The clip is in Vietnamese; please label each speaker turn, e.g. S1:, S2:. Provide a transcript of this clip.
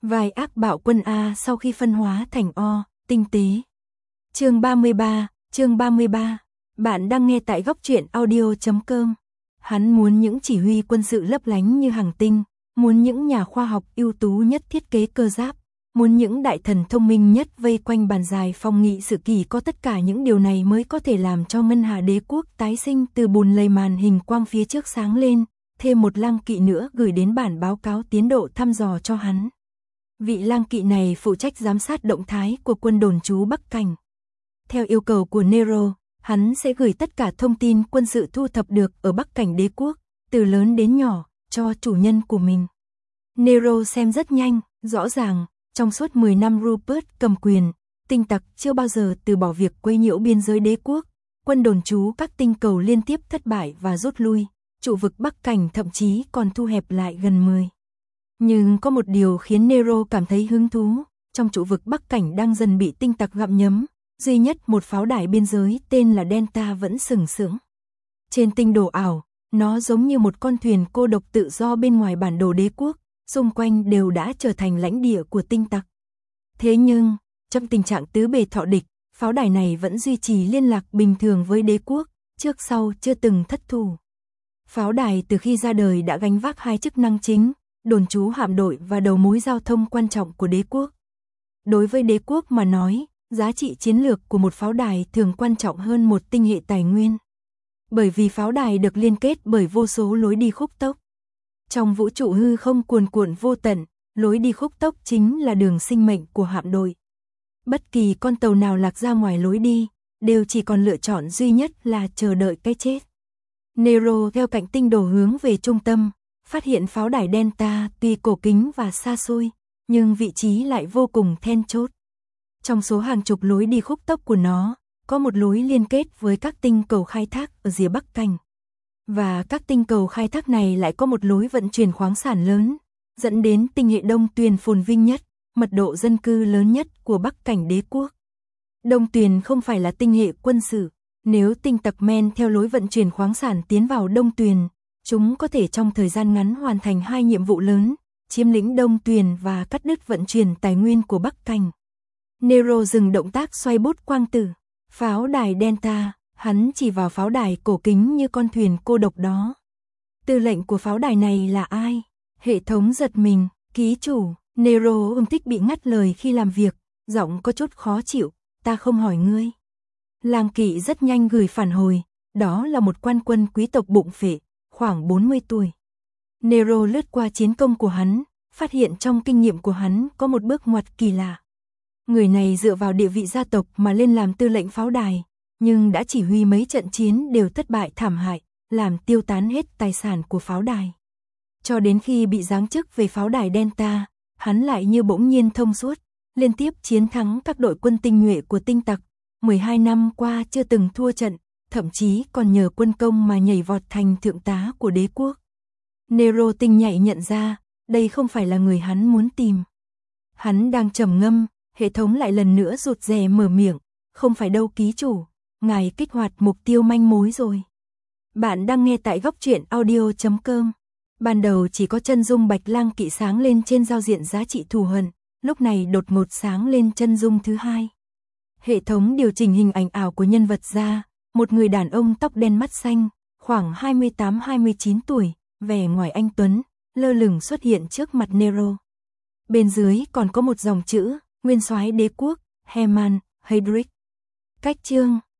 S1: Vai ác bạo quân A sau khi phân hóa thành O, tinh tế. Chương 33. Bạn đang nghe tại góc truyện audio.com. Hắn muốn những chỉ huy quân sự lấp lánh như hàng tinh, muốn những nhà khoa học ưu tú nhất thiết kế cơ giáp, muốn những đại thần thông minh nhất vây quanh bàn dài phòng nghị sự kỳ. Có tất cả những điều này mới có thể làm cho Ngân Hà Đế quốc tái sinh từ bùn lầy. Màn hình quang phía trước sáng lên, thêm một lang kỵ nữa gửi đến bản báo cáo tiến độ thăm dò cho hắn. Vị lang kỵ này phụ trách giám sát động thái của quân đồn trú Bắc Cảnh. Theo yêu cầu của Nero, hắn sẽ gửi tất cả thông tin quân sự thu thập được ở Bắc Cảnh Đế quốc, từ lớn đến nhỏ, cho chủ nhân của mình. Nero xem rất nhanh, rõ ràng, trong suốt 10 năm Rupert cầm quyền, tinh tặc chưa bao giờ từ bỏ việc quấy nhiễu biên giới đế quốc, quân đồn trú các tinh cầu liên tiếp thất bại và rút lui, trụ vực Bắc Cảnh thậm chí còn thu hẹp lại gần 10. Nhưng có một điều khiến Nero cảm thấy hứng thú, trong trụ vực Bắc Cảnh đang dần bị tinh tặc gặm nhấm, duy nhất một pháo đài biên giới tên là Delta vẫn sừng sững. Trên tinh đồ ảo, nó giống như một con thuyền cô độc tự do bên ngoài bản đồ đế quốc, xung quanh đều đã trở thành lãnh địa của tinh tặc. Thế nhưng, trong tình trạng tứ bề thọ địch, pháo đài này vẫn duy trì liên lạc bình thường với đế quốc, trước sau chưa từng thất thủ. Pháo đài từ khi ra đời đã gánh vác hai chức năng chính, đồn trú hạm đội và đầu mối giao thông quan trọng của đế quốc. Đối với đế quốc mà nói, giá trị chiến lược của một pháo đài thường quan trọng hơn một tinh hệ tài nguyên. Bởi vì pháo đài được liên kết bởi vô số lối đi khúc tốc. Trong vũ trụ hư không cuồn cuộn vô tận, lối đi khúc tốc chính là đường sinh mệnh của hạm đội. Bất kỳ con tàu nào lạc ra ngoài lối đi, đều chỉ còn lựa chọn duy nhất là chờ đợi cái chết. Nero theo cạnh tinh đồ hướng về trung tâm, phát hiện pháo đài Delta tuy cổ kính và xa xôi, nhưng vị trí lại vô cùng then chốt. Trong số hàng chục lối đi khúc tốc của nó, có một lối liên kết với các tinh cầu khai thác ở rìa Bắc Cảnh. Và các tinh cầu khai thác này lại có một lối vận chuyển khoáng sản lớn, dẫn đến tinh hệ Đông Tuyền phồn vinh nhất, mật độ dân cư lớn nhất của Bắc Cảnh Đế quốc. Đông Tuyền không phải là tinh hệ quân sự, nếu tinh tặc men theo lối vận chuyển khoáng sản tiến vào Đông Tuyền, chúng có thể trong thời gian ngắn hoàn thành hai nhiệm vụ lớn, chiếm lĩnh Đông Tuyền và cắt đứt vận chuyển tài nguyên của Bắc Cảnh. Nero dừng động tác xoay bút quang tử. Pháo đài Delta, hắn chỉ vào pháo đài cổ kính như con thuyền cô độc đó. Tư lệnh của pháo đài này là ai? Hệ thống giật mình, ký chủ. Nero thích bị ngắt lời khi làm việc, giọng có chút khó chịu, ta không hỏi ngươi. Lang kỵ rất nhanh gửi phản hồi, đó là một quan quân quý tộc bụng phệ, khoảng 40 tuổi. Nero lướt qua chiến công của hắn, phát hiện trong kinh nghiệm của hắn có một bước ngoặt kỳ lạ. Người này dựa vào địa vị gia tộc mà lên làm tư lệnh pháo đài, nhưng đã chỉ huy mấy trận chiến đều thất bại thảm hại, làm tiêu tán hết tài sản của pháo đài. Cho đến khi bị giáng chức về pháo đài Delta, hắn lại như bỗng nhiên thông suốt, liên tiếp chiến thắng các đội quân tinh nhuệ của tinh tặc, 12 năm qua chưa từng thua trận, thậm chí còn nhờ quân công mà nhảy vọt thành thượng tá của đế quốc. Nero tinh nhạy nhận ra, đây không phải là người hắn muốn tìm. Hắn đang trầm ngâm, hệ thống lại lần nữa rụt rè mở miệng, không phải đâu ký chủ, ngài kích hoạt mục tiêu manh mối rồi. Bạn đang nghe tại góc truyện audio.com. Ban đầu chỉ có chân dung bạch lang kỵ sáng lên trên giao diện giá trị thù hận, lúc này đột ngột sáng lên chân dung thứ hai. Hệ thống điều chỉnh hình ảnh ảo của nhân vật ra, một người đàn ông tóc đen mắt xanh, khoảng 28-29 tuổi, vẻ ngoài anh tuấn, lơ lửng xuất hiện trước mặt Nero. Bên dưới còn có một dòng chữ, nguyên soái đế quốc, Hermann Heydrich. Cách chương